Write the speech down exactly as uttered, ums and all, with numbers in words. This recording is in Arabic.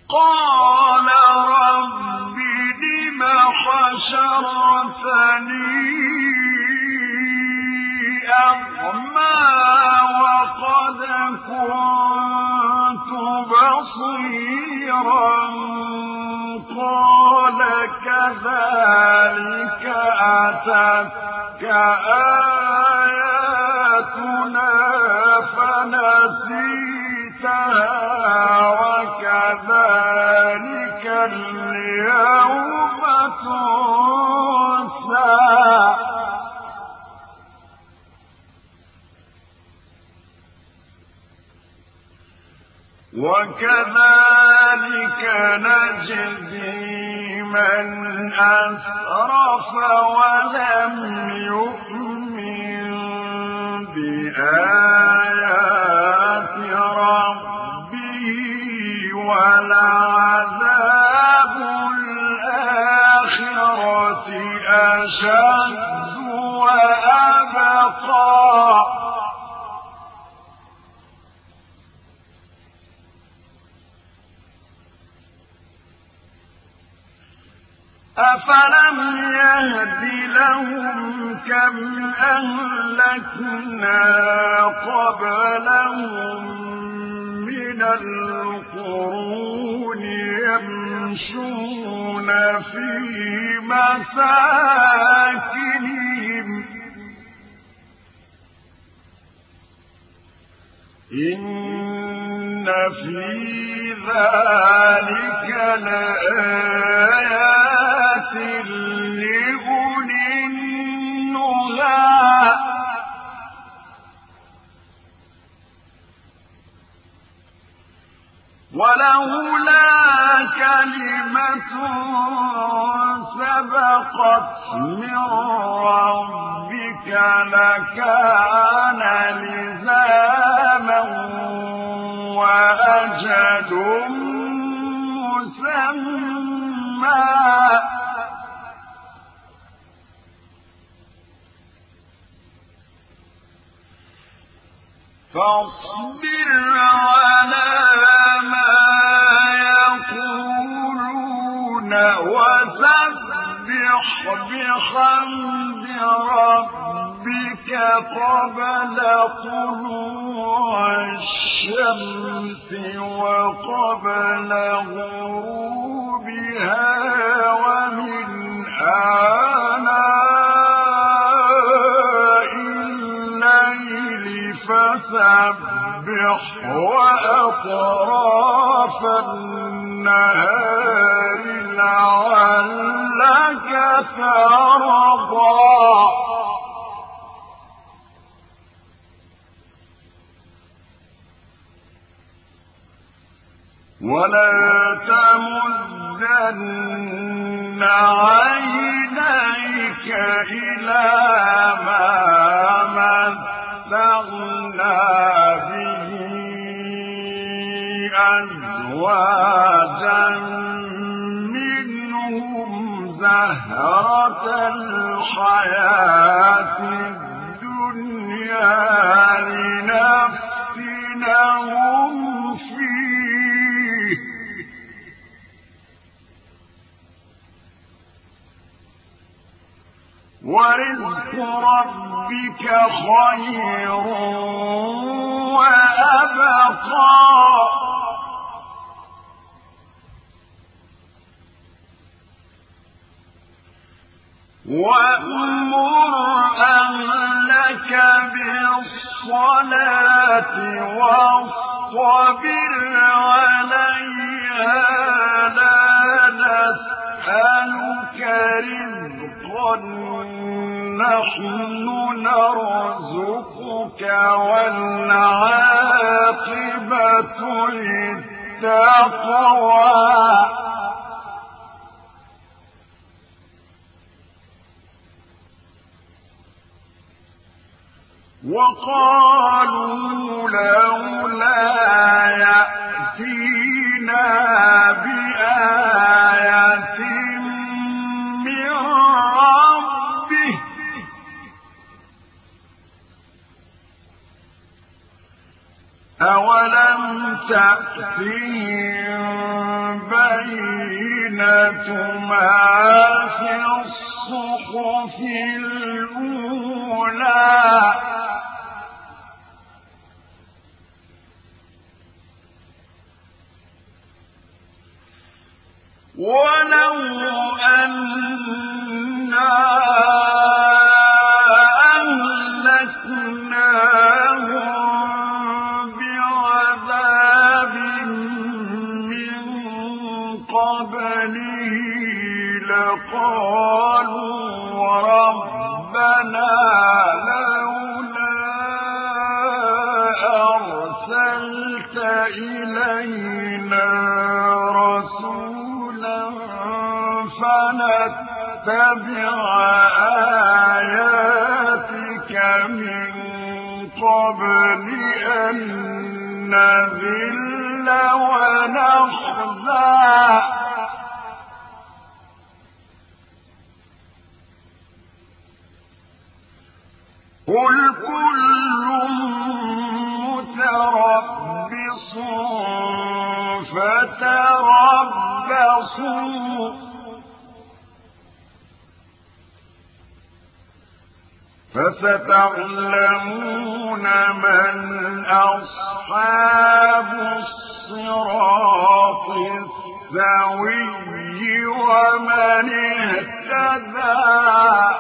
قال رب لم حشرتني أعمى وقد كنت بصيرا قال كذلك أتتك آياتنا فنسيتها وكذلك اليوم تنسى وكذلك نجزي من أسرف ولم يؤمن بآيات ربه ولعذاب الآخرة أشد وأبقى أفلم يهد لهم كم أهلكنا قبلهم من القرون يمشون في مساكنهم إن في ذلك لآيات لأولي النهى ولولا كلمة سبقت من ربك لكان لزاما وأجل مسمى فاصبر على ما يقولون وسبح بحمد ربك قبل طلوع الشمس وقبل غروبها ومن آناء الليل فسبح وأطراف النهار لعلك ترضى ولا تمدن عينيك إلى ما متعنا به أزواجا منهم زهرة الحياة الدنيا لنفتنهم فيه ورزق ربك خير وأبقى وأمر أهلك بالصلاة واصطبر عليها لا نسألك رزقا نحن نرزقك والعاقبة للتقوى وقالوا لولا يأتينا بآية من ربه أولم تأتهم البينة ما في الصحف الأولى ولو أنا أهلكناهم بعذاب من قبله لقالوا ربنا لولا أرسلت إلينا رسولا فنتبع آياتك من قبل أن نذل ونخزى قل كل متربص فتربصوا فستعلمون من أصحاب الصراط السوي ومن اهتدى